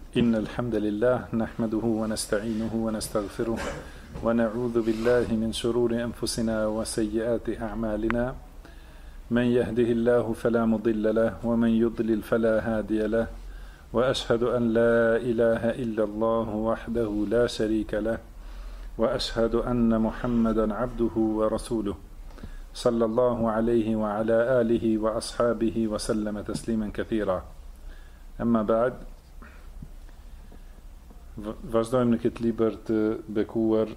إن الحمد لله نحمده ونستعينه ونستغفره ونعوذ بالله من شرور أنفسنا وسيئات أعمالنا من يهده الله فلا مضل له ومن يضلل فلا هادي له وأشهد أن لا إله إلا الله وحده لا شريك له وأشهد أن محمدا عبده ورسوله صلى الله عليه وعلى آله وأصحابه وسلم تسليما كثيرا أما بعد. Vazhdojmë në këtë libër të bekuar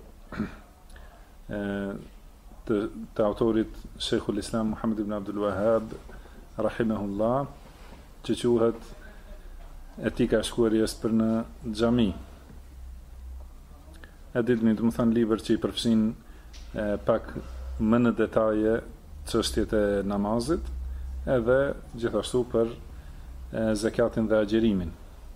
të autorit Sheikhul Islam Muhammad ibn Abdul Wahhab rahimahullah, që quhet Etika e shkuarjes për në xhami. E ditëni, do të thënë libër që i përfshin pak më në detaje çështjet e namazit, edhe gjithashtu për zakatin dhe agjerimin.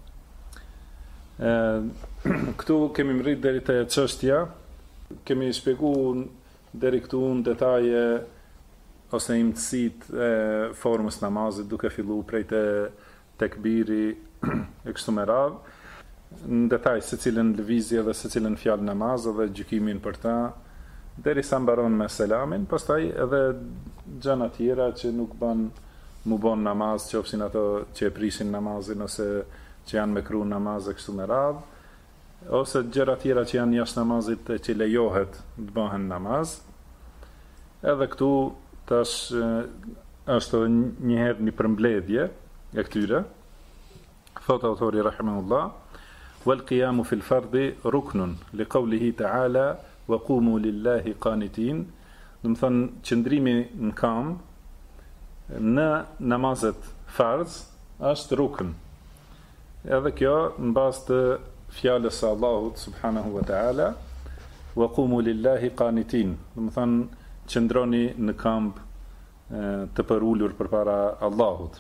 Këtu kemi mrit deri te çështja, kemi shpjeguar deri këtu në detaje ose imtësitë e formës namazit, duke filluar prej te tekbiri e kështu me radhë, në detaj se cilën lëvizje dhe se cilën fjalë namaz dhe gjykimin për ta, derisa mbaron me selamin, pastaj edhe gjëra tjera që nuk bën mu bon namaz, qofshin ato që e prishin namazin ose që janë me kru namaz e kështu me radhë, ose gjëra tjera që janë jashtë namazit që lejohet të bëhen namaz. Edhe këtu tash është njëherë një përmbledhje e këtyre. Thot autori rahimahullah: "Wal qiyamu fil fardi ruknun li qawlihi ta'ala wa qumu lillahi qanitin." Do të thonë qëndrimi në kam në namazet farz është rukn. Edhe kjo në bazë të fjalës së Allahut subhanahu wa ta'ala, wa qumu lillahi qanitin. Do të thonë qëndroni në këmbë të përulur përpara Allahut.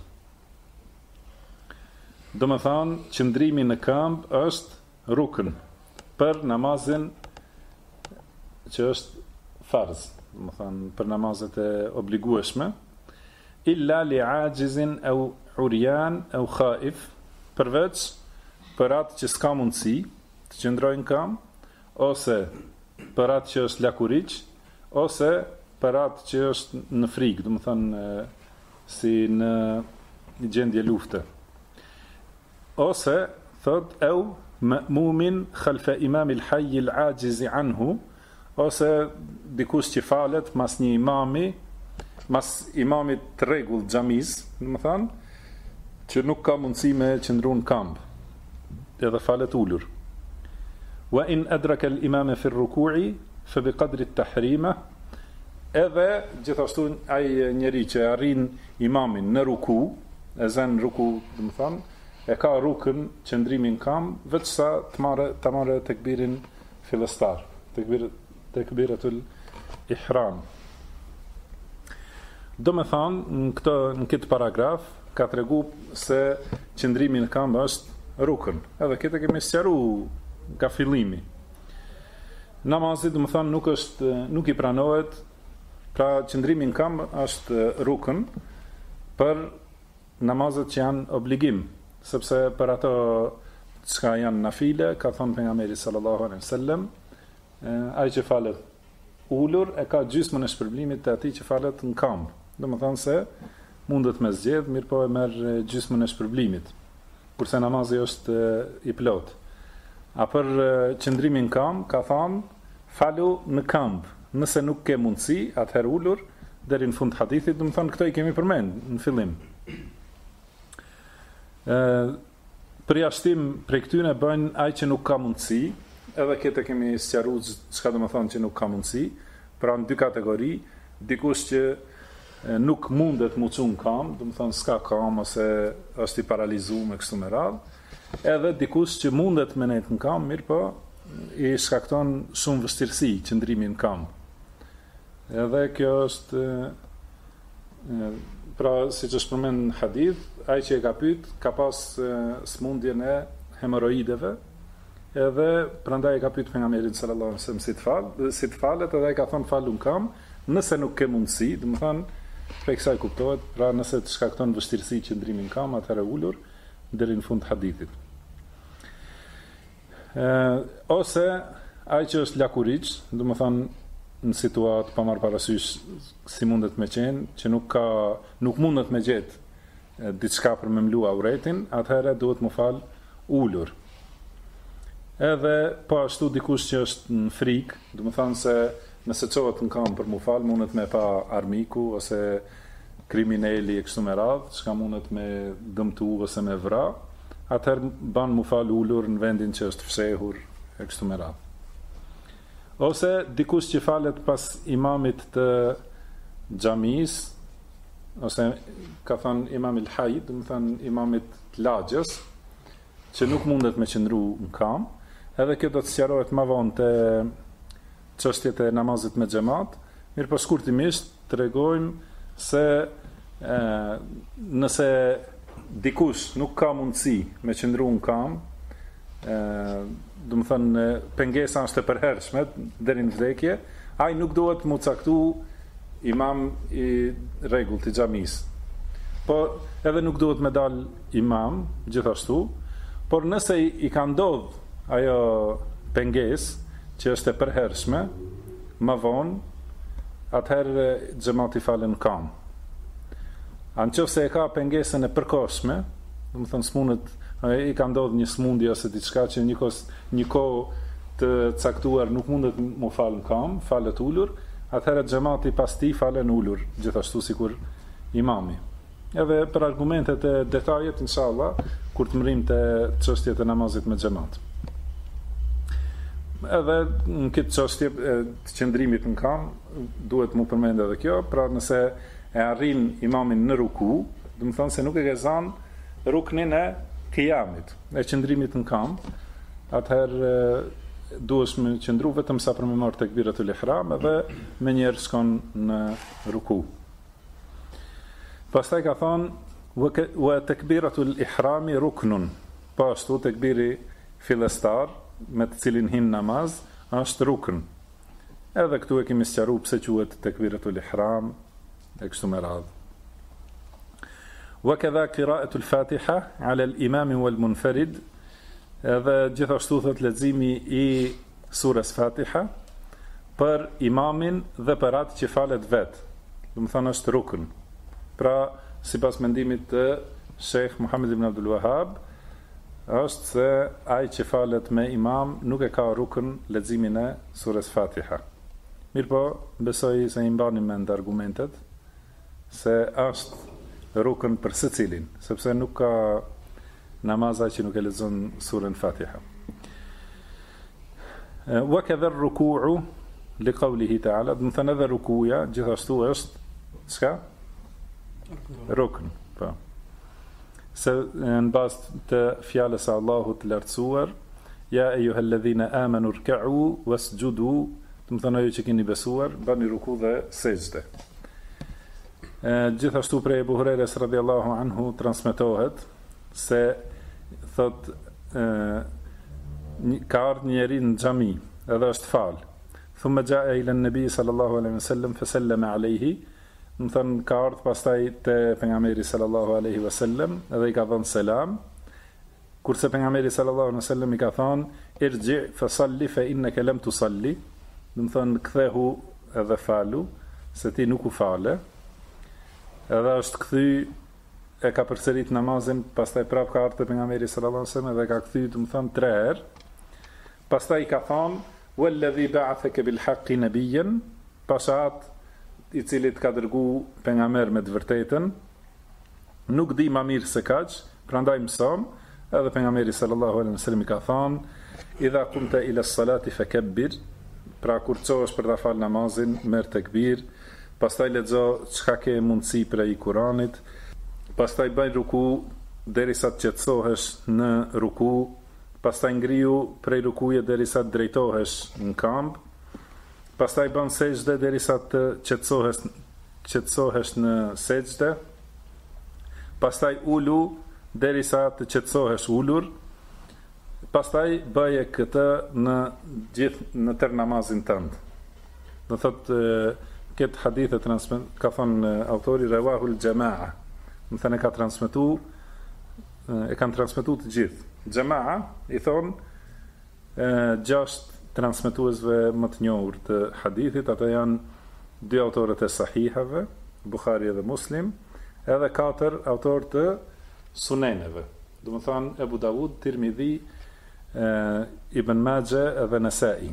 Do të thonë qëndrimi në këmbë është rukn për namazin që është farz, do të thonë për namazet e obligueshme, illa li ajizin au uryan au khaif, përveç për atë që s'ka mundësi të qëndrojnë kam, ose për atë që është lakuriq, ose për atë që është në frikë, do të thënë si në gjendje lufte. Ose, thot, au ma'mumin khalfa imamil hayyil ajizi anhu, ose dikush që falet mas një imami, mas imamit të rregull xhamis, do të thënë, që nuk ka mundësi me qëndru në kamp, edhe falet ullur. Wa in adraka al-imama fi ar-ruku'i fa bi qadri at-tahrima, edhe gjithashtu ai njeri që arrin imamin në ruku, e zën ruku, do të thonë, e ka rukën qëndrimin në kamp, veçsa të marrë tekbirin fillestar, tekbiratul ihram. Do të thonë në këtë paragraf ka tregu se qëndrimi në këmbë është rukën. Edhe këtë kemi sqaruar nga fillimi. Namazi, do të thonë, nuk i pranohet, pra qëndrimi në këmbë është rukën për namazet që janë obligim, sepse për ato që janë nafile, ka thonë pejgamberi sallallahu alaihi wasallam, ai që falet ulur e ka gjysmën e shpërblimit të atij që falet në këmbë. Do të thonë se mundet me zgjedh, mirë po e merr gjysmën e shpërblimit, kurse namazi është i plot. A për qëndrimin kam, ka thënë, falu në këmbë, nëse nuk ke mundësi, atëherë ulur, deri në fund të hadithit, do të thonë këto i kemi përmend në fillim. Përjashtim prej këtyre bën ai që nuk ka mundësi, edhe këtë kemi sqaruar çka do të thonë që nuk ka mundësi, pra në dy kategori, dikush që nuk mundet mu çun kam, do të thonë s'ka kam ose është i paralizuar me kështu me radhë, edhe dikush që mundet me net në kam, mirë po i shkakton shumë vështirësi qëndrimi në kam. Edhe kjo është pra siç është përmend në hadith, ai që e ka pyet ka pas smundjen e hemoroideve, edhe prandaj e ka pyet pejgamberin sallallahu alaihi wasallam si të falet, edhe ai ka thonë falu në kam, nëse nuk ke mundësi, do të thonë prej kësaj kuptohet, pra nëse të shkakton vështirësi qëndrimi në kam, atëherë ulur deri në fund të hadithit. Ose ai që është lakuriç, do të thonë në situatë pa marrë parasysh si mundet me qenë, që nuk mundet me gjetë diçka për me mlu auretin, atëherë duhet mu fal ulur. Edhe po ashtu dikush që është në frikë, do të thonë se nëse çohet në kam për mu fal, mundet me pa armiku ose kriminali e kështu me radhë, çka mundet me dëmtu ose me vra, atëherë ban mu fal ulur në vendin që është fshehur e kështu me radhë. Ose dikush që falet pas imamit të xhamis, ose ka thënë imam il hayy, do të thënë imamit të lagjës, që nuk mundet me qëndru në kam, edhe kjo do të sqarohet më vonë te çështjet e namazit me xhamat, mirë po shkurtimisht tregojmë se nëse dikush nuk ka mundësi me qëndru në kam, do të thënë pengesa është e përhershme deri në vdekje, ai nuk duhet mu caktu imam i rregullt i xhamis. Po edhe nuk duhet me dal imam gjithashtu, por nëse i ka ndodh ajo pengesë që është e përhershme, më vonë, atëherë xhamati falen kam. Anëse e ka pengesën e përkohshme, do të thënë smunët i ka ndodhur një smundje ose diçka që një kohë të caktuar nuk mundet mu falë në kam, falet ulur, atëherë xhamati pas tij falen ulur, gjithashtu sikur imami. Edhe për argumentet e detajet, inshallah, kur të mërim të çështjet e namazit me xhamat. Edhe në këtë çështje të qëndrimit në kam, duhet mu përmend edhe kjo, pra nëse e arrin imamin në ruku, do të thonë se nuk e ka zënë ruknin e qiyamit, e qëndrimit në kam, atëherë duhesh me qëndru vetëm sa për me marrë tekbiratul ihram edhe me njerë shkon në ruku. Pastaj ka thonë wa tekbiratul ihrami ruknun, po ashtu tekbiri fillestar me të cilin hin namaz është rukn. Edhe këtu e kemi sqaruar pse quhet tekbiratul ihram e kështu me radhë. وكذا قراءة الفاتحة على الإمام والمنفرد، edhe gjithashtu thot leximi i surës Fatiha për imamin dhe për atë që falet vet. Do të thonë është rukn. Pra, sipas mendimit të Sheikh Muhammad ibn Abdul Wahhab, është se ai që falet me imam nuk e ka rukn leximin e surës Fatiha. Mirpo, besoj se i mbani mend argumentet se është rukën për secilin, sepse nuk ka namaza që nuk e lexon surën Fatiha. Wa kadha ar-ruku'u li qawlihi ta'ala, do të thënë edhe rukuja gjithashtu është çka? Rukn, po. Se në bazë të fjalës së Allahut të lartësuar, ja ayyuhalladhina amanu rka'u wasjudu, do të thënë ajo që keni besuar, bani ruku dhe sejdë. Gjithashtu prej Ebu Hurajres radhiyallahu anhu transmetohet se thot ka ardhur njeri në xhami edhe është fal. Thumma jaa ila an-nabi sallallahu alaihi wasallam fa sallama alayhi, do të thënë ka ardhur pastaj te pejgamberi sallallahu alaihi wasallam edhe i ka dhënë selam. Kurse pejgamberi sallallahu alaihi wasallam i ka thënë irji fa salli fa innaka lam tusalli, do të thënë kthehu edhe falu se ti nuk u fale. Edhe është kthy, e ka përsërit namazin, pastaj prap ka ardhur pejgamberi sallallahu alaihi wasallam dhe ka kthy, do të thënë 3 herë. Pastaj ka thënë walladhi ba'athaka bil haqqi nabiyyan, pasat i cili të ka dërgu pejgamber me të vërtetën, nuk di më mirë se kaq, prandaj mëson, edhe pejgamberi sallallahu alaihi wasallam i ka thënë idha kunta ila as-salati fakabbir, pra kur çohesh për ta fal namazin, merr tekbir. Pastaj lexo çka ke mundësi prej Kuranit, pastaj bëj ruku derisa të qetësohesh në ruku, pastaj ngrihu prej rukuje derisa të drejtohesh në këmbë, pastaj bën sejdë derisa të qetësohesh në sejdë, pastaj ulu derisa të qetësohesh ulur, pastaj bëje këtë në tërë namazin tënd. Do thotë këtë hadith ka thënë autori rawahul jamaa, do thënë ka transmetuar, e kanë transmetuar të gjithë. Jamaa i thon gjashtë transmetuesve më të njohur të hadithit, ata janë 2 autorët e sahihave, Bukhari dhe Muslim, edhe 4 autorë të suneneve, do të thonë Ebu Davud, Tirmidhi, Ibn Majah dhe Nesai.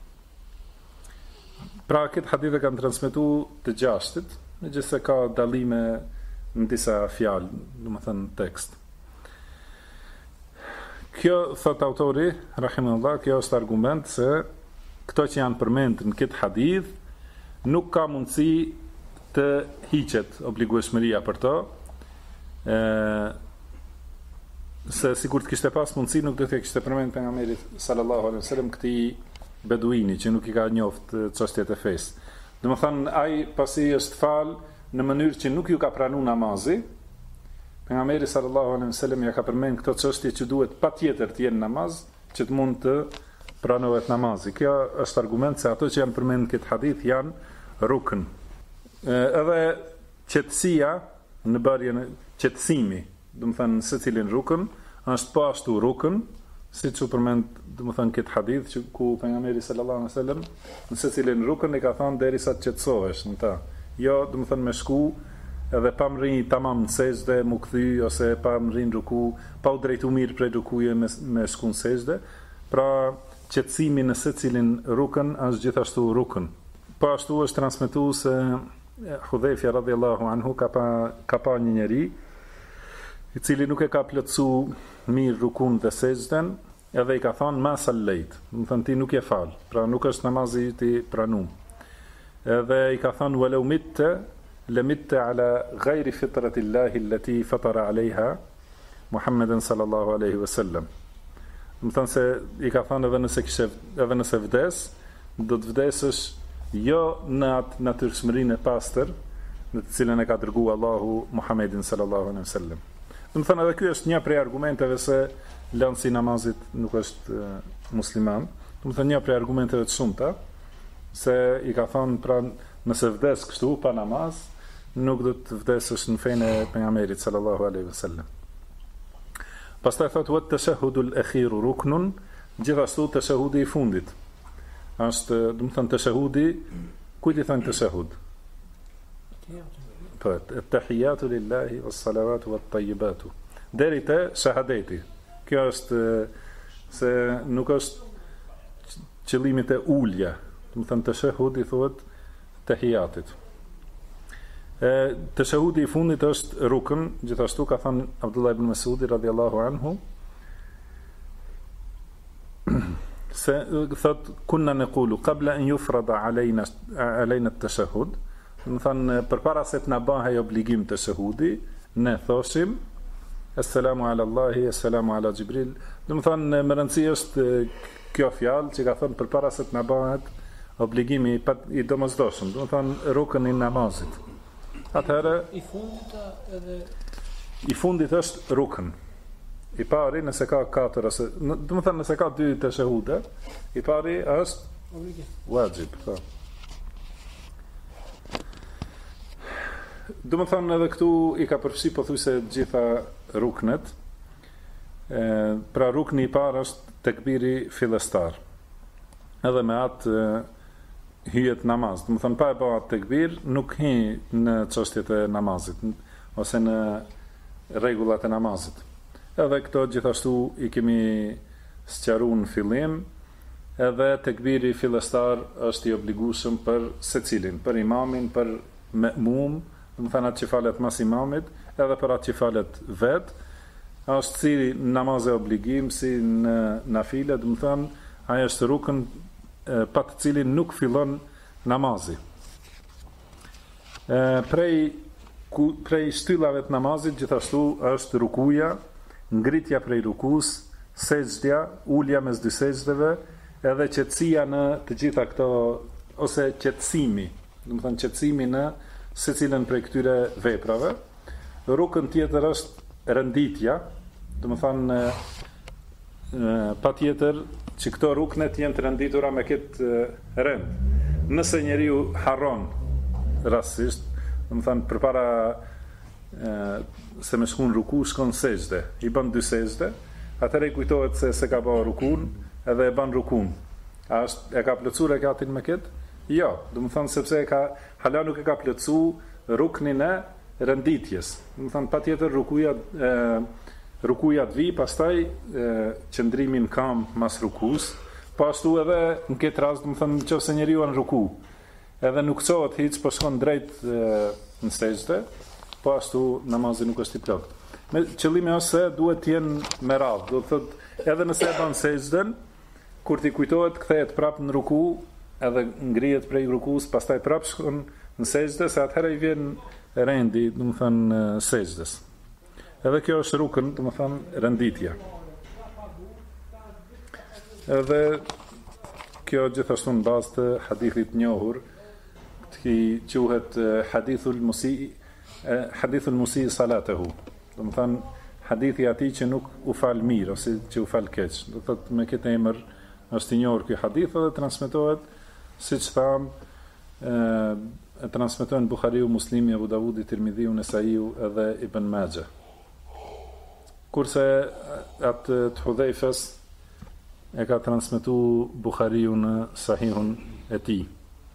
Pra këtë hadithe kanë transmetuar të gjashtit, megjithëse ka dallime në disa fjalë, do të thonë tekst. Kjo, thot autori, rahimahullah, kjo është argument se këto që janë përmendur në këtë hadith nuk ka mundësi të hiqet obligueshmëria për to, se sikur të kishte pas mundësi nuk do të kishte përmendur pejgamberi sallallahu alaihi wasallam këtij beduini që nuk i ka njoft çështjet e fesë. Domethënë ai pasi është fal në mënyrë që nuk ju ka pranuar namazi, pejgamberi sallallahu alaihi wasallam ja ka përmendur këto çështje që duhet patjetër të jenë namaz që të mund të pranohet namazi. Kjo është argument se ato që janë përmendur këtë hadith janë rukn. Edhe qetësia në bërjen qetësimi, do të thënë secilin rukn është po ashtu rukn, siç u përmend do të thënë këtë hadith që ku pejgamberi sallallahu alaihi wasallam në secilin rukn i ka thënë derisa të qetësohesh në ta. Jo, do të thënë me shku edhe pa më rrinë tamam në sejdë, mu kthy ose pa më rrinë ruku, pa u drejtu mirë prej rukuje me shku në sejdë. Pra qetësimi në secilin rukn është gjithashtu rukn. Po ashtu është transmetuar se Hudhaifa radhiyallahu anhu ka pa një njeri i cili nuk e ka plotsu mirë rukun dhe sejdën, edhe i ka thënë ma sallejt, do të thënë ti nuk je fal, pra nuk është namazi ti pranum. Edhe i ka thënë walau mitte lemitte ala ghayri fitratillahi allati fatara alaiha Muhammeden sallallahu alaihi wasallam. Do të thënë se i ka thënë edhe nëse vdes, do të vdesësh jo në atë natyrshmërinë e pastër në të cilën e ka dërguar Allahu Muhammedin sallallahu alaihi wasallam. Do të thënë edhe ky është një prej argumenteve se lëndsi i namazit nuk është musliman. Do të thënë një prej argumenteve të shumta se i ka thënë pra nëse vdes kështu pa namaz, nuk do të vdesësh në fenë e pejgamberit sallallahu alaihi wasallam. Pastaj thotë wat tashahhudul akhiru ruknun, gjithashtu tashahudi i fundit. Është, do të thënë tashahudi, kujt i thënë tashahud? Po, at-tahiyatu lillahi was-salawatu wat-tayyibatu. Deri te shahadeti. Kjo është se nuk është qëllimi te ulja. Do të thënë tashahudi thuhet tahiyatit. Tashahudi i fundit është rukn, gjithashtu ka thënë Abdullah ibn Mas'udi radhiyallahu anhu se thot kunna naqulu qabla an yufrada alayna at-tashahhud, do të thënë përpara se të na bëhej obligim tashahudi, ne thoshim assalamu ala Allahi, assalamu ala Jibril. Do të thënë më rëndësi është kjo fjalë që ka thënë përpara se të na bëhet obligimi i domosdoshëm, do të thënë rukni i namazit. Atëherë i fundit është rukn. I pari nëse ka 4 ose do të thënë nëse ka 2 tashahude, i pari është wajib, po. Do të thënë edhe këtu i ka përfshi pothuajse të gjitha ruknet. Pra rukni i parë është tekbiri fillestar. Edhe me atë hyjet namaz. Do të thënë pa e bërë tekbir nuk hy në çështjet e namazit ose në rregullat e namazit. Edhe këto gjithashtu i kemi sqaruar në fillim, edhe tekbiri fillestar është i obligueshëm për secilin, për imamin, për me'mum, do të thënë atë që falet mas imamit, edhe për atë që falet vet, është si namaz e obligim, si në nafile, do të thënë ai është rukn pa të cilin nuk fillon namazi. Prej shtyllave të namazit gjithashtu është rukuja, ngritja prej rukus, sejdja, ulja mes dy sejdeve, edhe qetësia në të gjitha këto, ose qetësimi, do të thënë qetësimi në secilën prej këtyre veprave. Rukn tjetër është renditja, do të thënë patjetër që këto ruknet jenë të renditura me këtë rend. Nëse njeriu harron rastësisht, do të thënë përpara se me shkon ruku, shkon sejdë, i bën 2 sejdë, atëherë i kujtohet se ka bërë rukun, edhe e ban rukun. E ka plotësu rekatin me këtë? Jo, do më thonë sepse hala nuk e ka plotësu ruknin e renditjes. Do më thonë patjetër rukuja të vi, pastaj qëndrimin kam mas rukus, po ashtu edhe në këtë rast, do më thonë nëse njeriu në ruku, edhe nuk qohet hiç, po shkon drejt në sejdë, po ashtu namazi nuk është i plot. Me qëllimi është se duhet të jenë me radhë, do të thotë edhe nëse e bën sejdën, kur ti kujtohet kthehet prapë në ruku, edhe ngrihet prej rukus, pastaj prapë shkon në sejdë, se atëherë i vjen rendi, do të thonë sejdës. Edhe kjo është rukën, do të thonë renditja. Edhe kjo gjithashtu në bazë të hadithit njohur, që quhet hadithul musi salatehu. Do të thonë hadithi atij që nuk u fal mirë ose që u fal keq. Do të thotë me këtë emër është i njohur ky hadith dhe transmetohet siç tham e transmetojnë Buhariu, Muslimi, Abu Davudi, Tirmidhiu, Nesaiu edhe Ibn Majah. Kurse atë të Hudhaifës e ka transmetu Buhariu në Sahihun e tij.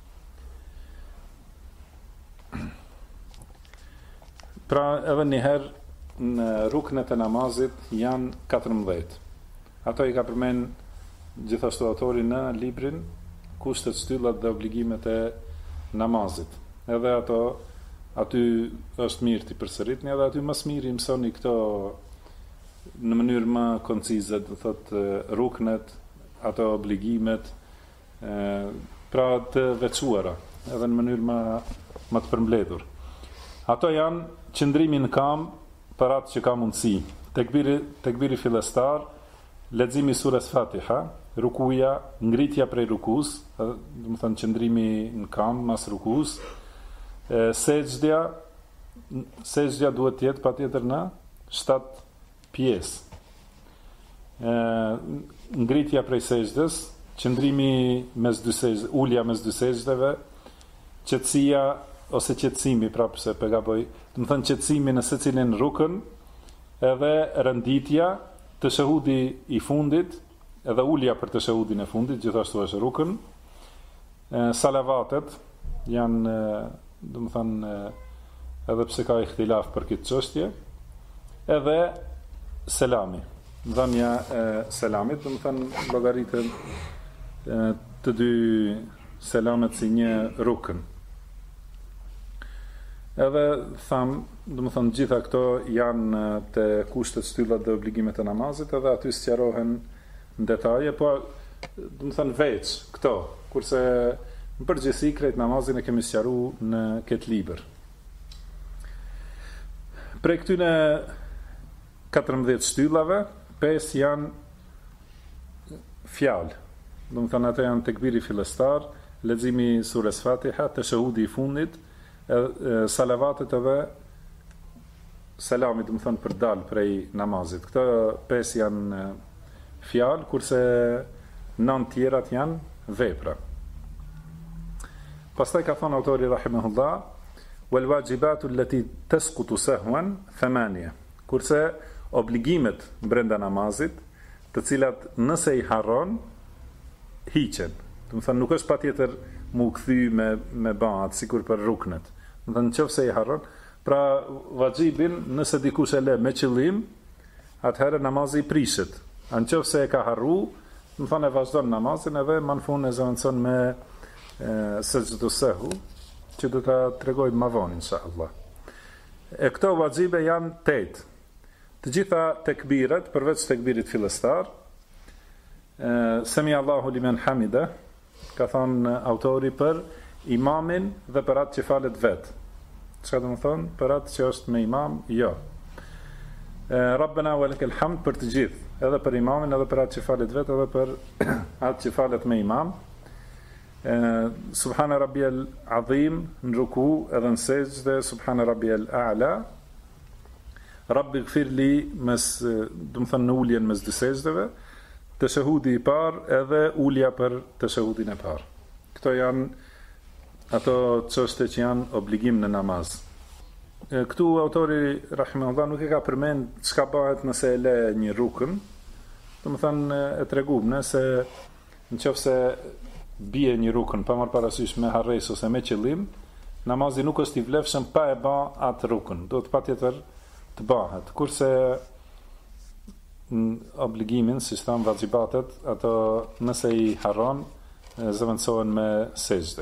Pra edhe njëherë në ruknet e namazit janë 14. Ato i ka përmend gjithashtu autori në librin Kushtet, Shtyllat dhe Obligimet e namazit. Edhe ato aty është mirë të përsëritni, edhe aty më miri mësoni këto në mënyrë më koncize, do thotë ruknet, ato obligimet, pra të veçuara, edhe në mënyrë më të përmbledhur. Ato janë qëndrimi në kam për atë që ka mundësi, tekbiri fillestar, leximi sures Fatiha, rukuja, ngritja prej rukus, do të thënë qëndrimi në kam mas rukus, sejdja duhet të jetë patjetër në 7 pjesë. Ngritja prej sejdës, qëndrimi mes dy sejdë, ulja mes dy sejdëve, qetësia ose qetësimi, prapë se pegaboj, do të thënë qetësimi në secilin rukën, edhe renditja, teshehudi i fundit, edhe ulja për teshehudin e fundit, gjithashtu është rukën, salavatet janë, do të thënë, edhe pse ka ihtilaf për këtë çështje, edhe selami, dhënia e selamit, do të thënë llogaritën të dy selamet si një rukën. Edhe tham, do të thonë gjitha këto janë te kushtet, shtyllat dhe obligimet e namazit, edhe aty sqarohen në detaje, po do të thonë veç këto, kurse në përgjithësi krejt namazin e kemi sqaruar në këtë libër. Prej këtyne 14 shtyllave, 5 janë fjalë. Do të thonë ato janë tekbiri fillestar, leximi sures Fatiha, teshehudi i fundit, salavatet edhe selamit, do të thonë për dal prej namazit. Këto 5 janë fjalë, kurse 9 tjerat janë vepra. Pastaj ka thënë autori rahimahullah, wal wajibatu allati tasqutu sahwan 8. Kurse obligimet brenda namazit, të cilat nëse i harron hiqen. Do të thonë nuk është patjetër mu kthy me bat sikur për ruknet. Do të thonë nëse i harron, pra vajibin nëse dikush e le me qëllim, atëherë namazi i prishet. Nëse e ka harru, do të thonë e vazhdon namazin edhe më në fund e zëvendëson me sejdë sehwi, që do ta tregoj më vonë inshallah. E këto vajibe janë 8. Të gjitha tekbiret, përveç tekbirit fillestar, Semi Allahu limen hamida, ka thonë autori për imamin dhe për atë që falet vetë. Çka do të thonë? Për atë që është me imam, jo. Rabbena wa lakal hamd për të gjithë, edhe për imamin, edhe për atë që falet vetë, edhe për atë që falet me imam. Subhana rabbiyal azim në ruku edhe në sejdë, subhana rabbiyal a'la. Rabbi gfirli mes, do të thonë në uljen mes dy sejdëve, teshehudi i parë edhe ulja për teshehudin e parë. Këto janë ato çështje që janë obligim në namaz. Këtu autori rahimahullah nuk e ka përmend çka bëhet nëse e le një rukën, Do më thënë e treguam se nëse bie një rukën pa marrë parasysh me harres ose me qëllim, namazi nuk është i vlefshëm pa e bë atë rukën. Do të patjetër të bëhet. Kurse obligimin, si thon vaxibatet, ato nëse i harron, zëvendësohen me sejdë.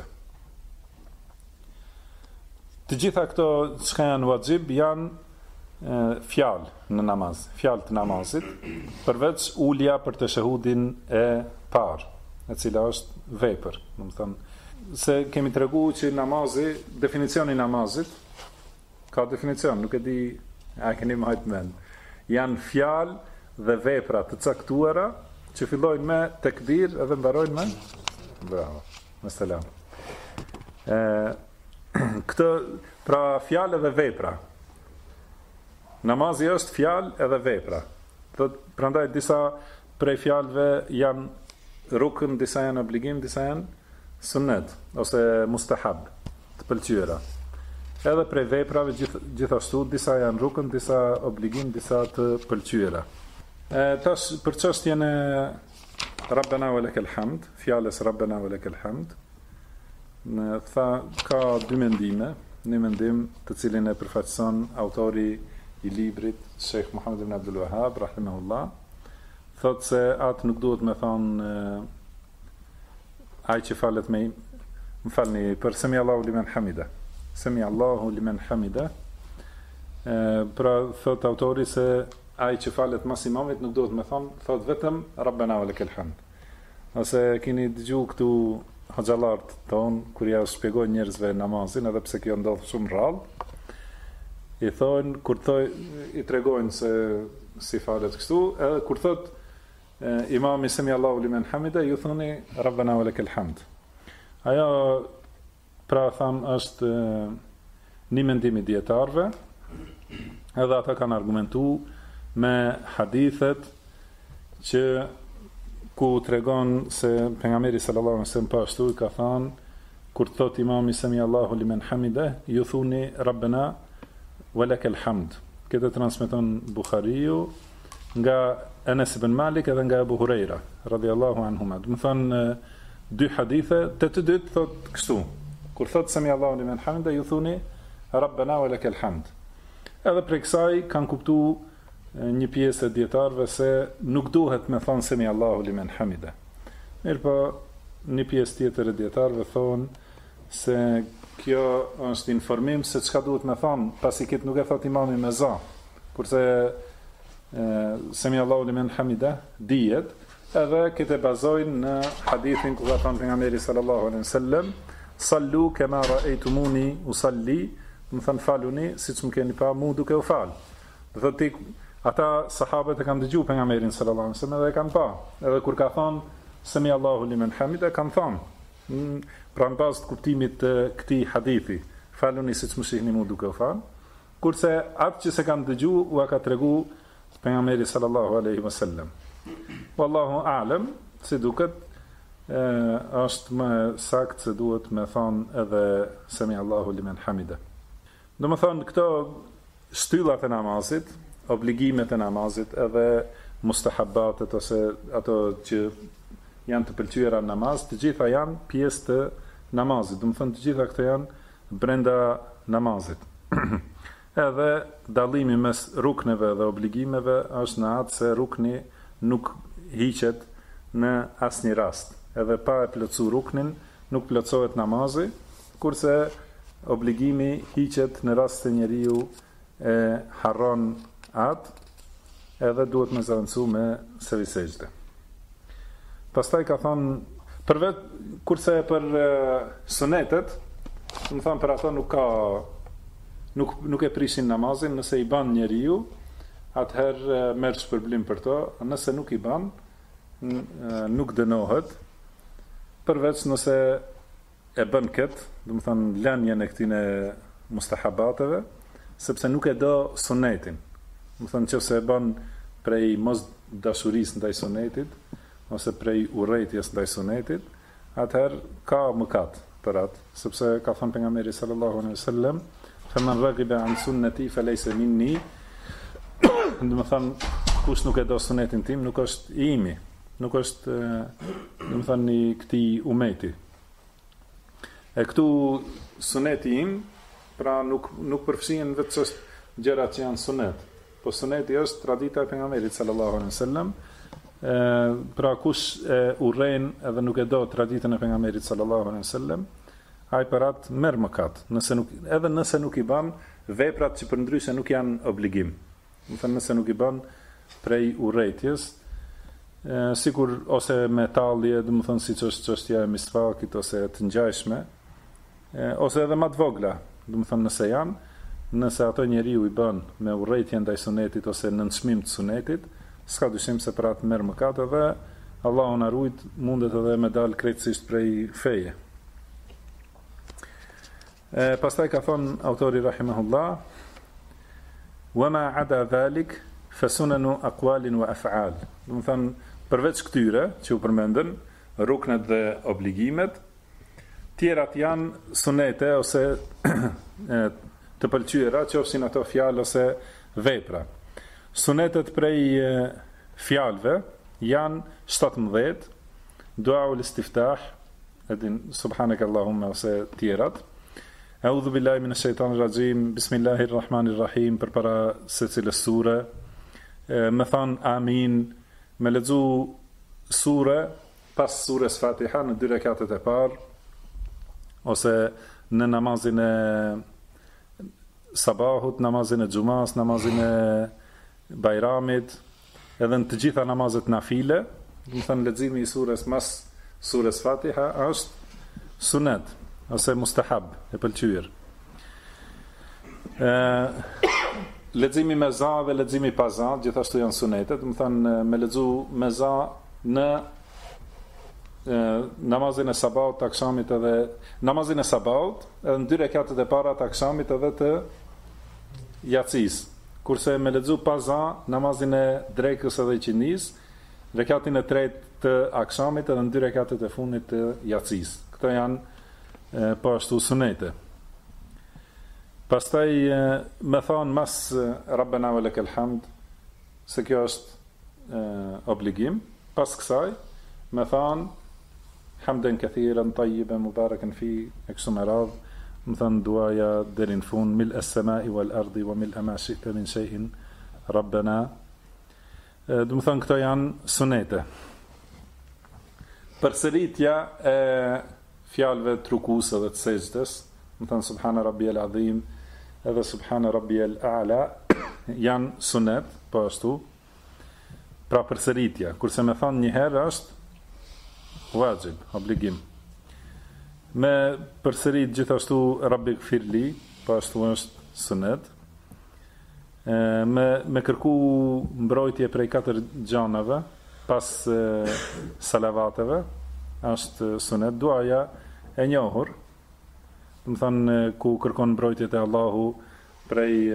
Të gjitha këto që janë vajxib janë fjalë në namaz, fjalë të namazit, përveç ulja për teshehudin e parë, e cila është vepër. Do të thënë se kemi treguar që namazi, definicioni i namazit ka definicion, nuk e di, a keni më hajt mend. Janë fjalë dhe vepra të caktuara që fillojnë me tekbir edhe mbarojnë me bravo, me selam. Këtë pra fjalë dhe vepra. Namazi është fjalë edhe vepra. Prandaj disa prej fjalëve janë rukn, disa janë obligim, disa janë sunnet ose mustahab, të pëlqyera. Edhe prej veprave gjithashtu disa janë rukn, disa obligim, disa të pëlqyera. Tash për çështjen e Rabbana wa lakal hamd, fjalës Rabbana wa lakal hamd, tha ka dy mendime, një mendim të cilin e përfaqëson autori i librit Sheikh Muhammad ibn Abdul Wahhab rahimahullah, thotë se atë nuk duhet me thonë ai që falet me më falni për Semi Allahu limen hamida. Semi Allahu limen hamida. Pra thot autori se ai që falet mas imamit nuk duhet me thonë, thot vetëm Rabbana wa lakal hamd. Ose keni dëgju këtu hoxhallarët ton kur ja shpjegojnë njerëzve namazin, edhe pse kjo ndodh shumë rrallë, i thonë kur i tregojnë se si falet kështu, edhe kur thot imami Semi Allahu limen hamida, ju thoni Rabbana wa lakal hamd. Ajo pra tham është një mendim i dietarëve, edhe ata kanë argumentu me hadithet që ku tregon se pejgamberi sallallahu alaihi wasallam ashtu i ka thënë kur thot imami Semi Allahu limen hamida, ju thuni Rabbana wa lakal hamd. Këtë transmeton Buhariu nga Anas ibn Malik edhe nga Abu Huraira radhiyallahu anhuma. Do të thonë dy hadithe, të dytë thot kështu. Kur thot Semi Allahu limen hamida, ju thuni Rabbana wa lakal hamd. Edhe prej kësaj kanë kuptuar një pjesë e dietarëve se nuk duhet me thonë Semi Allahu limen hamida. Mirpo një pjesë tjetër e dietarëve thonë se kjo është informim se çka duhet me thonë, pasi këtë nuk e thot imami me za. Kurse Semi Allahu limen hamida dihet, edhe këtë bazojnë në hadithin ku ka thënë pejgamberi sallallahu alaihi wasallam, sallu kama ra'aytumuni usalli, më thënë faluni siç më keni pa mu duke u fal. Do thotë ata sahabët e kanë dëgju pejgamberin sallallahu alaihi wasallam dhe e kanë pa. Edhe kur ka thonë Semi Allahu limen hamida, kanë thonë pra në bazë të kuptimit të këtij hadithi, faluni siç më shihni mu duke u fal. Kurse atë që se kanë dëgju u ka tregu pejgamberi sallallahu alaihi wasallam. Wallahu a'lam, si duket është më sakt se duhet me thonë edhe Semi Allahu limen hamida. Do më thonë këto shtyllat e namazit, obligimet e namazit, edhe mustahabatet ose ato që janë të pëlqyera në namaz, të gjitha janë pjesë të namazit. Do më thonë të gjitha këto janë brenda namazit. Edhe dallimi mes rukneve dhe obligimeve është në atë se rukni nuk hiqet në asnjë rast. Edhe pa e plotësuar ruknin nuk plotësohet namazi, kurse obligimi hiqet në rast se njeriu e harron atë, edhe duhet me zavendësu me sejdë. Pastaj ka thonë kurse për sunetet, do të thonë për ato nuk e prishin namazin, nëse i ban njeriu, atëherë merr shpërblim për to, nëse nuk i ban, nuk dënohet, përveç nëse e bën këtë, do të thonë lënien e këtine mustahabateve, sepse nuk e do sunetin. Do të thonë nëse e bën prej mos dashurisë ndaj sunetit ose prej urrëties ndaj sunetit, atëherë ka mëkat për atë, sepse ka thënë pejgamberi sallallahu alaihi wasallam, "Faman raghiba an sunnati falaysa minni." Do të thonë kush nuk e do sunetin tim, nuk është i imi, nuk është, domethënë i këtij umeti. E këtu suneti im, pra nuk përfshihen vetë gjërat që janë sunet, po suneti është tradita e pejgamberit sallallahu alaihi wasallam. Pra kush e urren edhe nuk e do traditën e pejgamberit sallallahu alaihi wasallam, ai për atë merr mëkat, edhe nëse nuk i bën veprat që përndryshe nuk janë obligim. Do thënë nëse nuk i bën prej urrëties, sikur ose me tallje, do të thënë siç është çështja e misvakit ose të ngjashme, ose edhe më të vogla, do të thënë nëse ato njeriu i bën me urrëtje ndaj sunetit ose në çmim të sunetit, s'ka dyshim se për atë merr mëkat edhe Allahu na ruajt, mundet edhe me dal krejtësisht prej feje. Pastaj ka thon autori rahimahullah, wama ada dhalik fa sunanu aqwalin wa af'al. Do të thënë përveç këtyre që u përmendën, ruknet dhe obligimet, tjerat janë sunete ose të pëlqyera, qofshin ato fjalë ose vepra. Sunetet prej fjalëve janë 17, dua ul istiftah, edin subhanakallahumma ose tjerat. A'udhu billahi minash shaitanir rajim, bismillahirrahmanirrahim përpara secilës sure. Me thon amin, me lexu sure pas surës Fatiha në 2 rekatet e parë, ose në namazin e sabahut, namazin e xumas, namazin e bajramit, edhe në të gjitha namazet nafile, do të thënë leximi i surës mas surës Fatiha është sunet ose mustahab, e pëlqyer. Leximi me za dhe leximi pa za, gjithashtu janë sunete, do të thënë me lexu me za në namazin e sabahut të akşamit edhe namazin e sabahut, edhe në 2 rekatet e para të akşamit edhe të yacis. Kurse me lexu pa za namazin e drekës edhe qindis, rekatin e tretë të akşamit edhe në 2 rekatet e fundit të yacis. Këto janë po ashtu sunete. Pastaj me thonë mas Rabbena wa lakal hamd, se kjo është obligim. Pas kësaj me thonë hamden kathiran tayyiban mubarakan fi, e kështu me radhë, më thonë duaja deri në fund, mil as-samai wal ardi wa mil ma shi'ta min shay'in Rabbena. Do të thonë këto janë sunete. Përsëritja e fjalëve të rukus edhe të sejdës, më thënë subhana rabbiyal azim edhe subhana rabbiyal a'la, janë sunet, po ashtu, pra përsëritja, kurse me thënë një herë është wajib, obligim. Me përsërit gjithashtu rabbi gfirli, po ashtu është sunet. Me kërku mbrojtje prej 4 gjanave, pas salavateve, është sunet. Duaja e njohur, do të thënë ku kërkon mbrojtjet e Allahu prej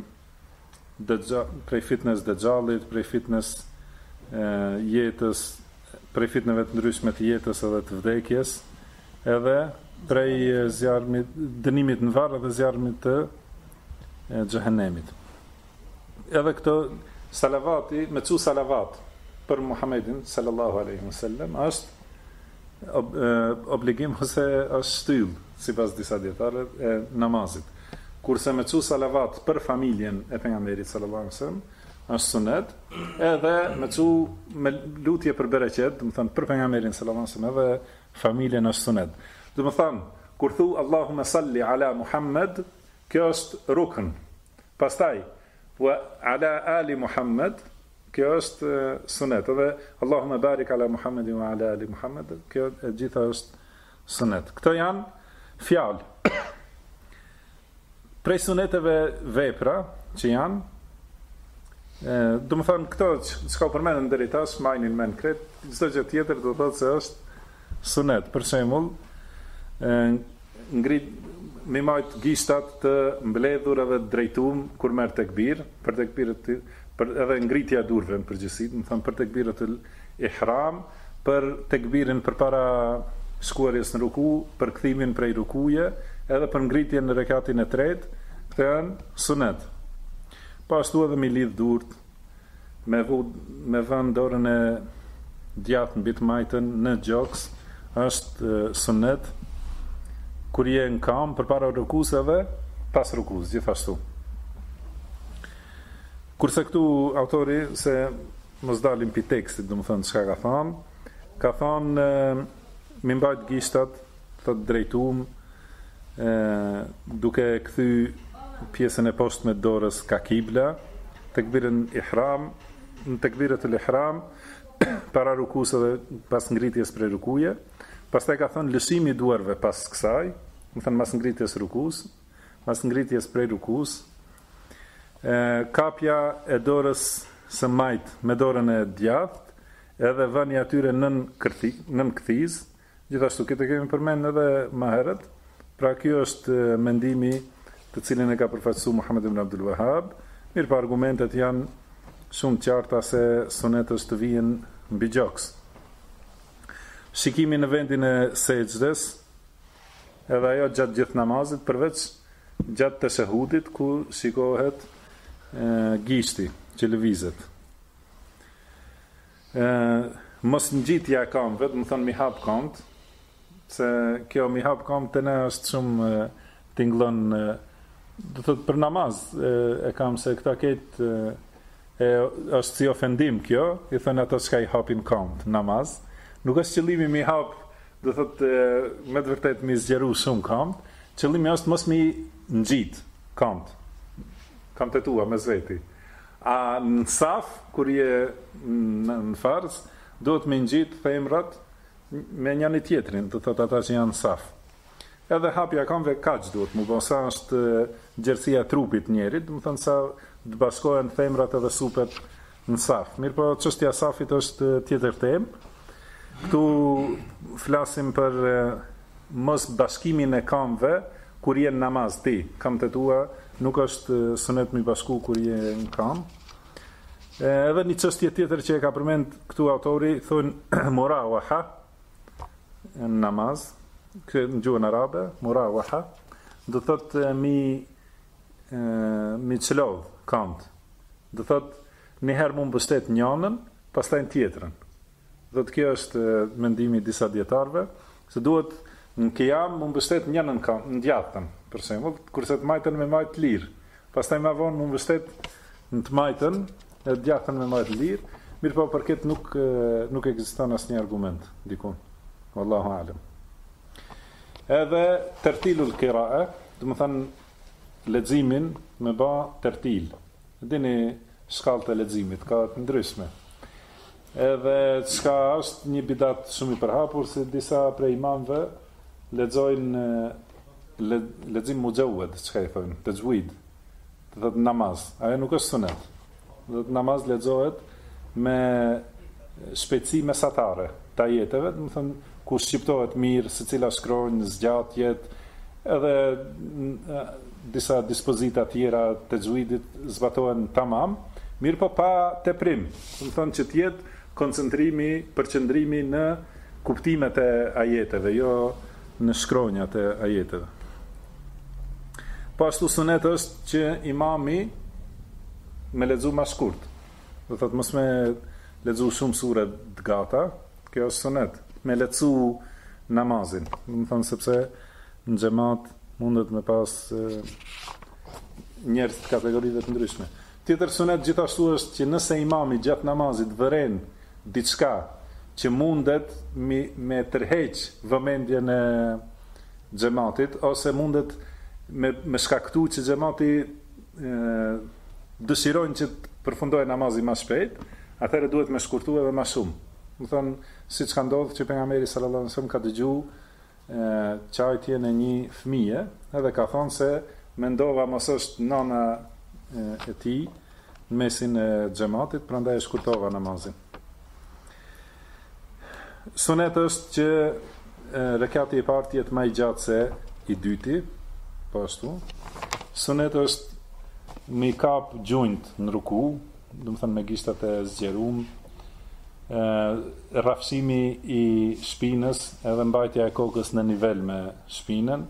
fitnes dëxhallit, prej fitnes jetës, prej fitneve të ndryshme të jetës edhe të vdekjes, edhe prej zjarmit, dënimit në varr edhe zjarmit të xhehenemit. Edhe këto salavati, me cu salavat për Muhammedin sallallahu alaihi wasallam është obligim ose është shtyllë, sipas disa dietarëve, e namazit. Kurse me cu salavat për familjen e pejgamberit sallallahu alaihi wasallam është sunet, edhe me cu me lutje për bereqet, do të thënë për pejgamberin sallallahu alaihi wasallam edhe familjen është sunet. Do të thënë kur thu Allahumma salli ala Muhammad, kjo është rukn. Pastaj wa ala ali Muhammad, kjo është sunet, edhe Allahumma barik ala Muhammedin wa ala ali Muhammed, kjo e gjitha është sunet. Këto janë fjalë. Prej suneteve vepra që janë, do më thënë këto që s'ka përmenën deri tash, majnin men kret, çdo gjë tjetër do thotë se është sunet. Për shembull, mi majt gishtat të mbledhur edhe drejtum kur merr tekbir, për tekbirët edhe ngritja e durve në përgjithësi, më thënë për tekbiratul ihram, për tekbirin përpara shkuarjes në ruku, për kthimin prej rukuje, edhe për ngritjen në rekatin e tretë, këto janë sunet. Po ashtu edhe mi lidh durt, me vënë dorën e djathtë mbi të majtën në gjoks është sunet kur je në kam përpara rukus edhe pas rukus, gjithashtu. Kurse këtu autori, se mos dalim pi tekstit, domethënë çka ka thonë mi mbajt gishtat, thot drejtum, duke kthy pjesën e poshtme të dorës ka kibla, tekbirën ihram, në tekbiret e ihram, para rukus edhe pas ngritjes prej rukuje, pastaj ka thënë lëshimi i duarve pas kësaj, më thënë mas ngritjes rukus, mas ngritjes prej rukus, kapja e dorës së majt me dorën e djathtë, edhe vënia atyre nën kthiz, gjithashtu këtë kemi përmend edhe më herët. Pra kjo është mendimi të cilin e ka përfaqësuar Muhammed ibn Abdul Wahhab, mirë pa argumentet janë shumë qarta se sunet është të vijen mbi gjoks. Shikimi në vendin e sejdës, edhe ajo gjatë gjithë namazit, përveç gjatë të shahudit, ku shikohet gishti që lëvizet. Mos ngjitja e kamëve, do të thonë mi hap kamët, se kjo mi hap kamët të ne është shumë tingëllon, do thotë për namaz e kam se këta ketë është si ofendim kjo, i thënë ato çka i hapin kamët namaz. Nuk është qëllimi mi hap, do thotë me të vërtet mi zgjeru shumë kamët, qëllimi është mos mi ngjit kamët. Kamët e tua me zveti. A në saf, kur je në farz, duhet me ngjit femrat me njëri tjetrin, do thotë ata që janë në saf. Edhe hapja kamëve kaq duhet, më bësa është gjerësia e trupit njerit, do të thonë sa të bashkohen femrat edhe supet në saf. Mirë po, çështja e safit është tjetër temë. Këtu flasim për mos bashkimin e kamëve kur je në namaz ti, kamët e tua nuk është sunet mi bashku kur je në kam. Edhe një çështje tjetër që e ka përmend këtu autori, thonë murawaha në namaz, në gjuhën arabe, murawaha, do thotë mi çlodh kamët. Do thotë një herë mund mbështet njënën, pastaj tjetrën. Do të kjo është mendimi i disa dietarëve, se duhet në qiyam mund mbështet njënën kam, në djathtën, për shembull, kurse të majtën me majt lirë. Pastaj më vonë mund mbështet në të majtën e djathtën me majt lirë, mirë po për këtë nuk ekziston asnjë argument dikun. Wallahu alem. Edhe tertilul qira'a, do të thënë leximin me ba tertil. Dini shkallët e leximit ka të ndryshme. Edhe çka është një bidat shumë i përhapur, se disa prej imamëve lexojnë lexim mujawwad, çka i thonë, tajwid, do thotë namaz. Ajo nuk është sunet. Do të namaz lexohet me shpejtësi mesatare të ajeteve, do të thonë ku shqiptohet mirë, secila shkronjë, zgjatjet, edhe disa dispozita tjera të xhuidit zbatohen tamam, mirë po pa teprim. Do të thonë që të jetë koncentrimi, përqendrimi në kuptimet e ajeteve, jo në shkronjat e ajeteve. Po ashtu sunet është që imami me lexu më shkurt. Do thotë mos me lexu shumë sure të gata, kjo është sunet. Me lexu namazin. Do të thonë sepse në xhamat mundet me pas njerëz të kategorive të ndryshme. Tjetër sunet gjithashtu është që nëse imami gjatë namazit vëren diçka që mundet me tërheq vëmendjen e xhamatit, ose mundet me shkaktu që xhamati dëshirojnë që të përfundojë namazin më shpejt, atëherë duhet me shkurtu edhe më shumë. Do thonë, siç ka ndodhur që pejgamberi sallallahu alajhi wasallam ka dëgjuar çajtjen e një fëmije, edhe ka thonë se mendova mos është nana e tij në mesin e xhamatit, prandaj e shkurtova namazin. Sunet është që rekati i parë jetë më i gjatë se i dyti, po ashtu. Sunet është me kap gjunjt në ruku, do të thënë me gishtat e zgjeruar, rrafsimi i shpinës edhe mbajtja e kokës në nivel me shpinën.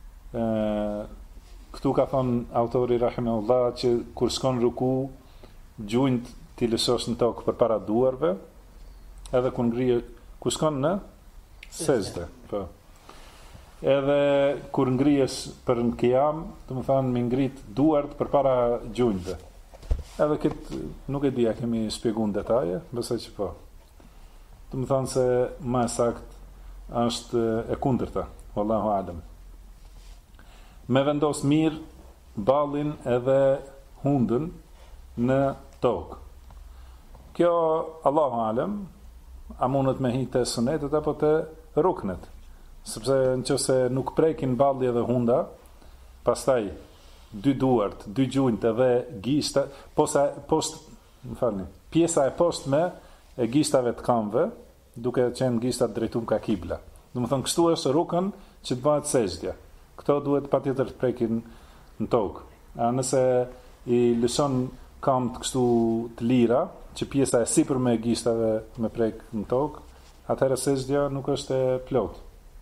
Këtu ka thonë autori rahimahullah që kur shkon ruku gjunjt t'i lësosh në tokë përpara duarve, edhe ku shkon në sejdë, po. Edhe kur ngrihesh për në qiyam, do të thonë me ngrit duart përpara gjunjve. Edhe këtë nuk e di, a kemi shpjeguar në detaje, besoj që po. Do të thonë se më sakt është e kundërta, wallahu alem. Me vendos mirë ballin edhe hundën në tokë. Kjo Allahu alem, a mundet me hitë të sunetet apo të ruknet, sepse nëse nuk prekin balli edhe hunda, pastaj dy duart, dy gjunjt edhe gishta, pjesa e poshtme e gishtave të këmbëve, duke qenë gishtat drejtuar ka kibla. Do të thonë kështu është rukën që të bëhet sejdja. Këto duhet patjetër të prekin në tokë. A nëse i lëshon këmbët kështu të lira, që pjesa e sipërme e gishtave me prek në tokë, atëherë sejdja nuk është e plotë.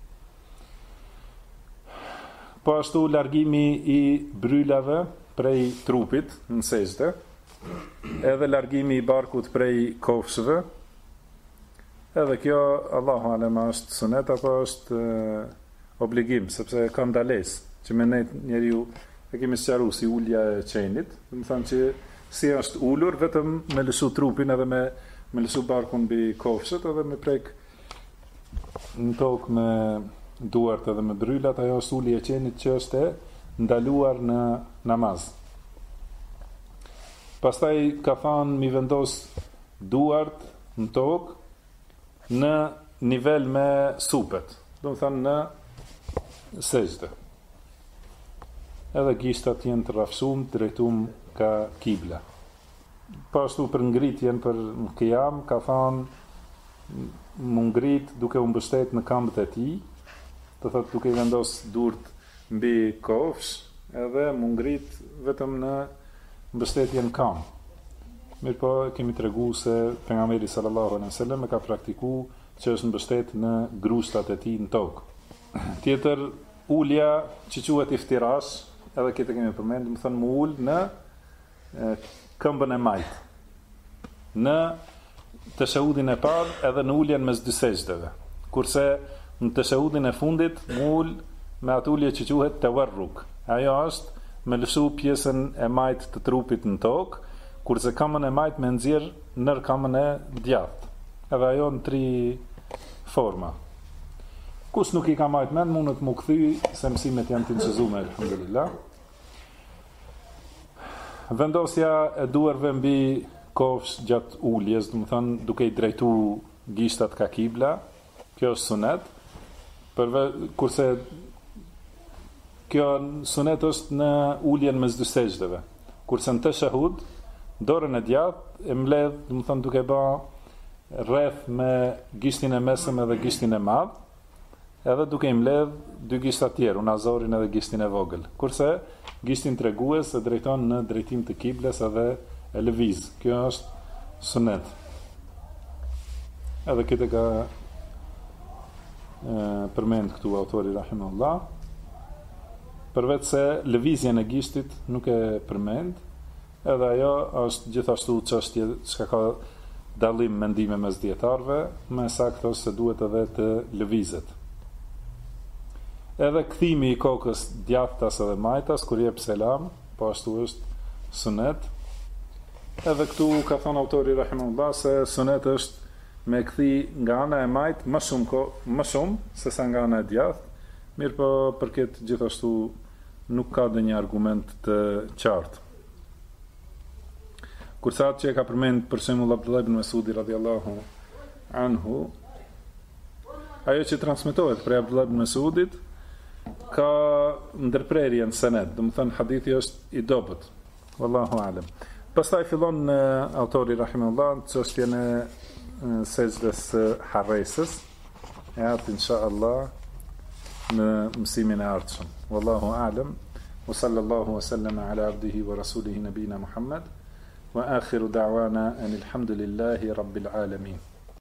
Po ashtu largimi i brylave prej trupit në sejdë, edhe largimi i barkut prej kofshëve, edhe kjo Allahu alem është sunet apo është obligim, sepse ka ndalesë që me njeriu e kemi sqaruar si ulja e qenit, do të thonë që si është ulur vetëm me lësu trupin edhe me lësu barkun mbi kofshët edhe me prek në tokë me duart edhe me brylat, ajo është ulja e qenit që është e ndaluar në namaz. Pastaj ka thënë mi vendos duart në tokë në nivel me supet, do të thënë në sejdë. Edhe gishtat jenë të rrafshum, drejtum ka kibla. Po ashtu për ngritjen për në qiyam, ka thënë më ngrit duke u mbështet në këmbët e tij, do thotë duke i vendos durt mbi kofsh, edhe më ngrit vetëm në mbështetjen këmbë. Mirë po, kemi treguar se pejgamberi sallallahu alaihi wasallam e ka praktikuar që është mbështet në grushtat e tij në tokë. Tjetër ulja që quhet iftirash, edhe këtë kemi përmendur, më thënë më ul në këmbën e majt, në teshahudin e parë edhe në uljen mes dy sejdëve, kurse në teshahudin e fundit më ul me atë ulje që quhet tawarruk. Ajo është me lëshu pjesën e majt të trupit në tokë, kurse këmbën e majt me nxjerr nër këmbën e djathtë. Edhe ajo në 3 forma. Kush nuk i ka marrë mend, mundet më kthy se mësimet janë të inqizuar, alhamdulillah. Vendosja e duarve mbi kofsh gjatë uljes, do të thonë duke i drejtuar gishtat ka kibla, kjo është sunet. Kurse kjo sunet është në uljen mes dy sejdëve. Kurse në teshahud, dorën e djathtë e mbledh, do të thonë duke bë rreth me gishtin e mesëm edhe gishtin e madh, edhe duke i mbledh dy gishta tjerë, unazorin edhe gishtin e vogël. Kurse gishtin tregues e drejton në drejtim të kibles edhe e lëviz. Kjo është sunet. Edhe këtë ka përmend këtu autori rahimahullah. Përveç se lëvizjen e gishtit nuk e përmend, edhe ajo është gjithashtu çështje që ka dallim mendime mes dietarëve, më saktë se duhet edhe të lëvizet. Edhe kthimi i kokës djathtas edhe majtas kur jep selam, po ashtu është sunet. Edhe këtu ka thënë autori rahimahullah se sunet është me kthi nga ana e majt më shumë se sa nga ana e djathtë. Mirë po për këtë gjithashtu nuk ka ndonjë argument të qartë. Kurse atë që e ka përmend për shembull Abdullah ibn Mas'udi radhiyallahu anhu, ajo që transmetohet prej Abdullah ibn Mas'udit ka ndërprerje në senet, do të thënë hadithi është i dobët. Wallahu alem. Pastaj fillon autori rahimahullah çështjen e sejdës harresës. E atë inshallah në mësimin e ardhshëm. Wallahu alem. Wa sallallahu wa sallama ala abdihi wa rasulihi nabina Muhammad wa akhiru da'wana anil hamdulillahi rabbil alamin.